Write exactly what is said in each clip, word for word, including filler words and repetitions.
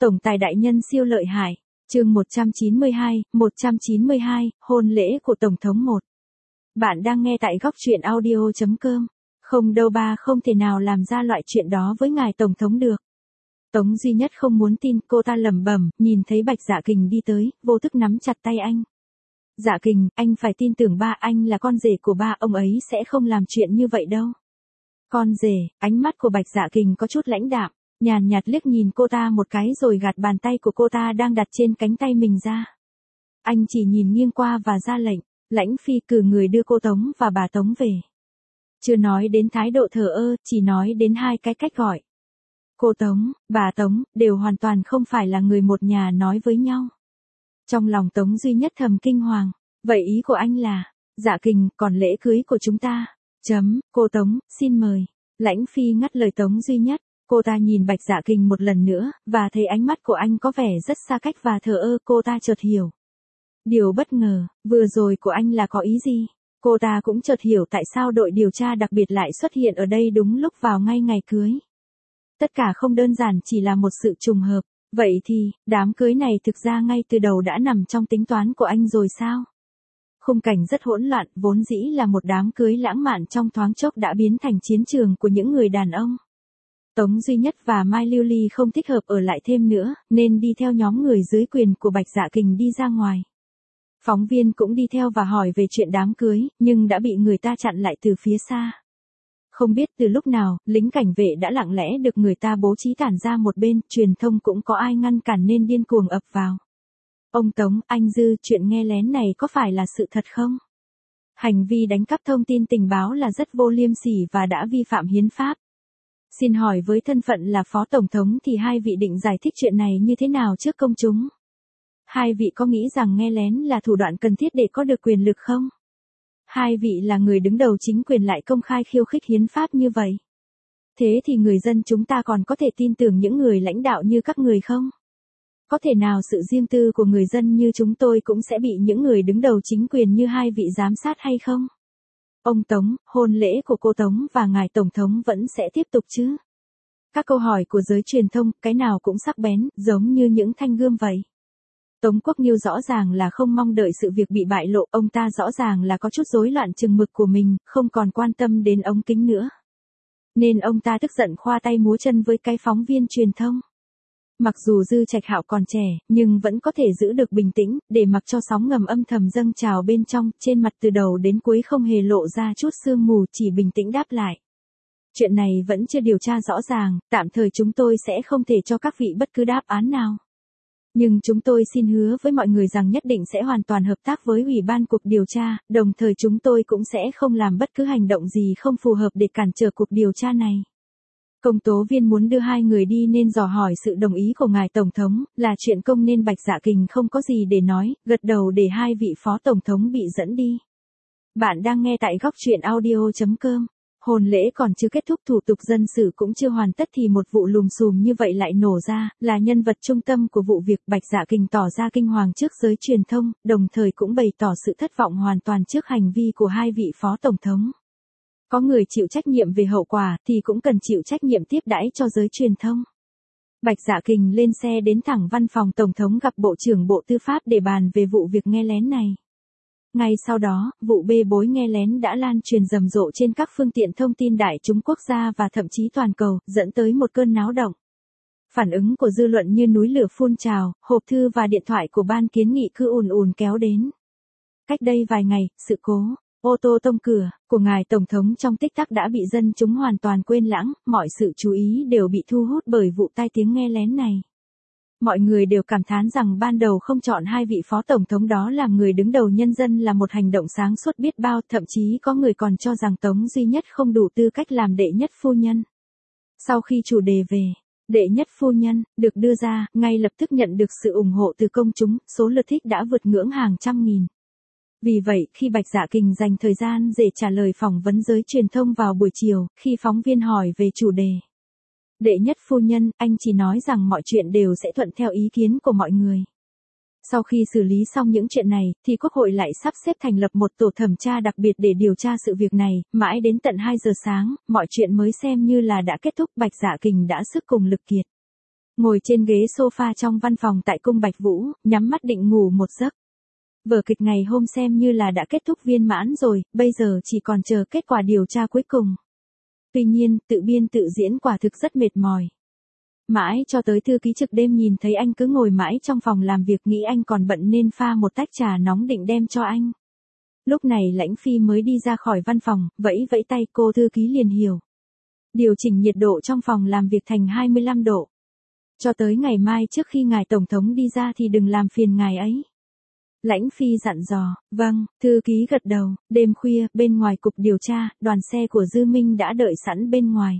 Tổng tài đại nhân siêu lợi hại. Chương một trăm chín mươi hai, một trăm chín mươi hai, hôn lễ của Tổng thống một. Bạn đang nghe tại góc truyện audio chấm com. Không đâu ba không thể nào làm ra loại chuyện đó với ngài Tổng thống được. Tống duy nhất không muốn tin, cô ta lẩm bẩm, nhìn thấy Bạch Dạ Kình đi tới, vô thức nắm chặt tay anh. Dạ Kình, anh phải tin tưởng ba, anh là con rể của ba, ông ấy sẽ không làm chuyện như vậy đâu. Con rể, ánh mắt của Bạch Dạ Kình có chút lãnh đạm, nhàn nhạt liếc nhìn cô ta một cái rồi gạt bàn tay của cô ta đang đặt trên cánh tay mình ra. Anh chỉ nhìn nghiêng qua và ra lệnh, Lãnh Phi cử người đưa cô Tống và bà Tống về. Chưa nói đến thái độ thờ ơ, chỉ nói đến hai cái cách gọi. Cô Tống, bà Tống, đều hoàn toàn không phải là người một nhà nói với nhau. Trong lòng Tống duy nhất thầm kinh hoàng, vậy ý của anh là, Dạ Kình, còn lễ cưới của chúng ta, chấm, cô Tống, xin mời. Lãnh Phi ngắt lời Tống duy nhất, cô ta nhìn Bạch Dạ Kình một lần nữa, và thấy ánh mắt của anh có vẻ rất xa cách và thờ ơ, cô ta chợt hiểu. Điều bất ngờ, vừa rồi của anh là có ý gì? Cô ta cũng chợt hiểu tại sao đội điều tra đặc biệt lại xuất hiện ở đây đúng lúc vào ngay ngày cưới. Tất cả không đơn giản chỉ là một sự trùng hợp. Vậy thì, đám cưới này thực ra ngay từ đầu đã nằm trong tính toán của anh rồi sao? Khung cảnh rất hỗn loạn, vốn dĩ là một đám cưới lãng mạn trong thoáng chốc đã biến thành chiến trường của những người đàn ông. Tống duy nhất và Mai Lưu Ly không thích hợp ở lại thêm nữa, nên đi theo nhóm người dưới quyền của Bạch Dạ Kình đi ra ngoài. Phóng viên cũng đi theo và hỏi về chuyện đám cưới, nhưng đã bị người ta chặn lại từ phía xa. Không biết từ lúc nào, lính cảnh vệ đã lặng lẽ được người ta bố trí tản ra một bên, truyền thông cũng có ai ngăn cản nên điên cuồng ập vào. Ông Tống, anh Dư, chuyện nghe lén này có phải là sự thật không? Hành vi đánh cắp thông tin tình báo là rất vô liêm sỉ và đã vi phạm hiến pháp. Xin hỏi với thân phận là Phó Tổng thống thì hai vị định giải thích chuyện này như thế nào trước công chúng? Hai vị có nghĩ rằng nghe lén là thủ đoạn cần thiết để có được quyền lực không? Hai vị là người đứng đầu chính quyền lại công khai khiêu khích hiến pháp như vậy. Thế thì người dân chúng ta còn có thể tin tưởng những người lãnh đạo như các người không? Có thể nào sự riêng tư của người dân như chúng tôi cũng sẽ bị những người đứng đầu chính quyền như hai vị giám sát hay không? Ông Tống, hôn lễ của cô Tống và ngài Tổng thống vẫn sẽ tiếp tục chứ? Các câu hỏi của giới truyền thông, cái nào cũng sắc bén, giống như những thanh gươm vậy. Tống Quốc Nghiêu rõ ràng là không mong đợi sự việc bị bại lộ, ông ta rõ ràng là có chút rối loạn chừng mực của mình, không còn quan tâm đến ống kính nữa. Nên ông ta tức giận khoa tay múa chân với cái phóng viên truyền thông. Mặc dù Dư Trạch Hạo còn trẻ, nhưng vẫn có thể giữ được bình tĩnh, để mặc cho sóng ngầm âm thầm dâng trào bên trong, trên mặt từ đầu đến cuối không hề lộ ra chút sương mù, chỉ bình tĩnh đáp lại. Chuyện này vẫn chưa điều tra rõ ràng, tạm thời chúng tôi sẽ không thể cho các vị bất cứ đáp án nào. Nhưng chúng tôi xin hứa với mọi người rằng nhất định sẽ hoàn toàn hợp tác với Ủy ban cuộc điều tra, đồng thời chúng tôi cũng sẽ không làm bất cứ hành động gì không phù hợp để cản trở cuộc điều tra này. Công tố viên muốn đưa hai người đi nên dò hỏi sự đồng ý của ngài Tổng thống, là chuyện công nên Bạch Dạ Kình không có gì để nói, gật đầu để hai vị Phó Tổng thống bị dẫn đi. Bạn đang nghe tại góc truyện audio chấm com. Hôn lễ còn chưa kết thúc, thủ tục dân sự cũng chưa hoàn tất thì một vụ lùm xùm như vậy lại nổ ra, là nhân vật trung tâm của vụ việc. Bạch Dạ Kình tỏ ra kinh hoàng trước giới truyền thông, đồng thời cũng bày tỏ sự thất vọng hoàn toàn trước hành vi của hai vị Phó Tổng thống. Có người chịu trách nhiệm về hậu quả thì cũng cần chịu trách nhiệm tiếp đãi cho giới truyền thông. Bạch Dạ Kình lên xe đến thẳng văn phòng Tổng thống gặp Bộ trưởng Bộ Tư pháp để bàn về vụ việc nghe lén này. Ngay sau đó, vụ bê bối nghe lén đã lan truyền rầm rộ trên các phương tiện thông tin đại chúng quốc gia và thậm chí toàn cầu, dẫn tới một cơn náo động. Phản ứng của dư luận như núi lửa phun trào, hộp thư và điện thoại của ban kiến nghị cứ ùn ùn kéo đến. Cách đây vài ngày, sự cố ô tô tông cửa của ngài Tổng thống trong tích tắc đã bị dân chúng hoàn toàn quên lãng, mọi sự chú ý đều bị thu hút bởi vụ tai tiếng nghe lén này. Mọi người đều cảm thán rằng ban đầu không chọn hai vị Phó Tổng thống đó làm người đứng đầu nhân dân là một hành động sáng suốt biết bao, thậm chí có người còn cho rằng Tống duy nhất không đủ tư cách làm đệ nhất phu nhân. Sau khi chủ đề về đệ nhất phu nhân được đưa ra, ngay lập tức nhận được sự ủng hộ từ công chúng, số lượt thích đã vượt ngưỡng hàng trăm nghìn. Vì vậy, khi Bạch Dạ Kình dành thời gian để trả lời phỏng vấn giới truyền thông vào buổi chiều, khi phóng viên hỏi về chủ đề đệ nhất phu nhân, anh chỉ nói rằng mọi chuyện đều sẽ thuận theo ý kiến của mọi người. Sau khi xử lý xong những chuyện này, thì Quốc hội lại sắp xếp thành lập một tổ thẩm tra đặc biệt để điều tra sự việc này, mãi đến tận hai giờ sáng, mọi chuyện mới xem như là đã kết thúc. Bạch Dạ Kình đã sức cùng lực kiệt. ngồi trên ghế sofa trong văn phòng tại cung Bạch Vũ, nhắm mắt định ngủ một giấc. Vở kịch ngày hôm xem như là đã kết thúc viên mãn rồi, bây giờ chỉ còn chờ kết quả điều tra cuối cùng. Tuy nhiên, tự biên tự diễn quả thực rất mệt mỏi. Mãi cho tới thư ký trực đêm nhìn thấy anh cứ ngồi mãi trong phòng làm việc nghĩ anh còn bận nên pha một tách trà nóng định đem cho anh. Lúc này Lãnh Phi mới đi ra khỏi văn phòng, vẫy vẫy tay cô thư ký liền hiểu. Điều chỉnh nhiệt độ trong phòng làm việc thành hai mươi lăm độ. Cho tới ngày mai trước khi ngài Tổng thống đi ra thì đừng làm phiền ngài ấy. Lãnh Phi dặn dò, vâng, thư ký gật đầu, đêm khuya, bên ngoài cục điều tra, đoàn xe của Dư Minh đã đợi sẵn bên ngoài.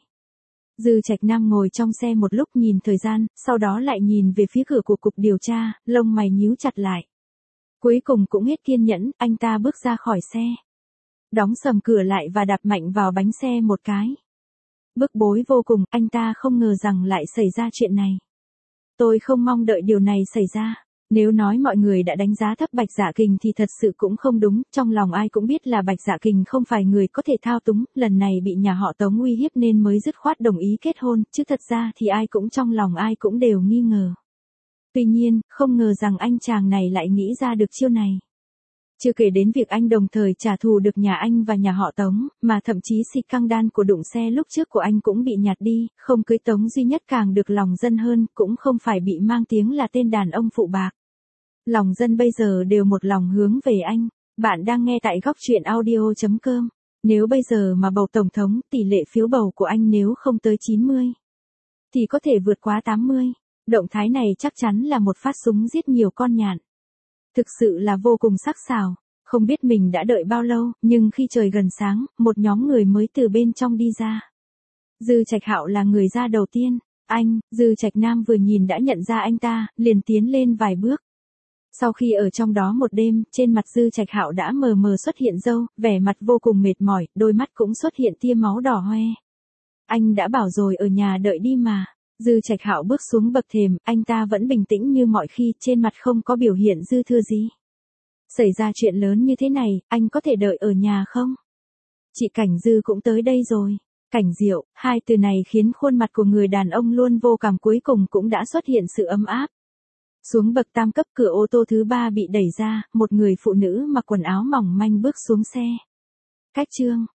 Dư Trạch Nam ngồi trong xe một lúc nhìn thời gian, sau đó lại nhìn về phía cửa của cục điều tra, lông mày nhíu chặt lại. Cuối cùng cũng hết kiên nhẫn, anh ta bước ra khỏi xe. Đóng sầm cửa lại và đạp mạnh vào bánh xe một cái. Bức bối vô cùng, anh ta không ngờ rằng lại xảy ra chuyện này. Tôi không mong đợi điều này xảy ra. Nếu nói mọi người đã đánh giá thấp Bạch Dạ Kình thì thật sự cũng không đúng, trong lòng ai cũng biết là Bạch Dạ Kình không phải người có thể thao túng, lần này bị nhà họ Tống uy hiếp nên mới dứt khoát đồng ý kết hôn, chứ thật ra thì ai cũng trong lòng ai cũng đều nghi ngờ. Tuy nhiên, không ngờ rằng anh chàng này lại nghĩ ra được chiêu này. Chưa kể đến việc anh đồng thời trả thù được nhà anh và nhà họ Tống, mà thậm chí xịt căng đan của đụng xe lúc trước của anh cũng bị nhạt đi, không cưới Tống duy nhất càng được lòng dân hơn, cũng không phải bị mang tiếng là tên đàn ông phụ bạc. Lòng dân bây giờ đều một lòng hướng về anh. Bạn đang nghe tại góc truyện audio chấm com. Nếu bây giờ mà bầu tổng thống, tỷ lệ phiếu bầu của anh nếu không tới chín mươi, thì có thể vượt quá tám mươi. Động thái này chắc chắn là một phát súng giết nhiều con nhạn. Thực sự là vô cùng sắc sảo. Không biết mình đã đợi bao lâu, nhưng khi trời gần sáng, một nhóm người mới từ bên trong đi ra. Dư Trạch Hạo là người ra đầu tiên. Anh, Dư Trạch Nam vừa nhìn đã nhận ra anh ta, liền tiến lên vài bước. Sau khi ở trong đó một đêm, trên mặt Dư Trạch Hạo đã mờ mờ xuất hiện râu, vẻ mặt vô cùng mệt mỏi, đôi mắt cũng xuất hiện tia máu đỏ hoe. Anh đã bảo rồi ở nhà đợi đi mà. Dư Trạch Hạo bước xuống bậc thềm, anh ta vẫn bình tĩnh như mọi khi, trên mặt không có biểu hiện dư thừa gì. Xảy ra chuyện lớn như thế này, anh có thể đợi ở nhà không? Chị Cảnh Dư cũng tới đây rồi. Cảnh Diệu, hai từ này khiến khuôn mặt của người đàn ông luôn vô cảm cuối cùng cũng đã xuất hiện sự ấm áp. Xuống bậc tam cấp, cửa ô tô thứ ba bị đẩy ra, một người phụ nữ mặc quần áo mỏng manh bước xuống xe. Cách Trương,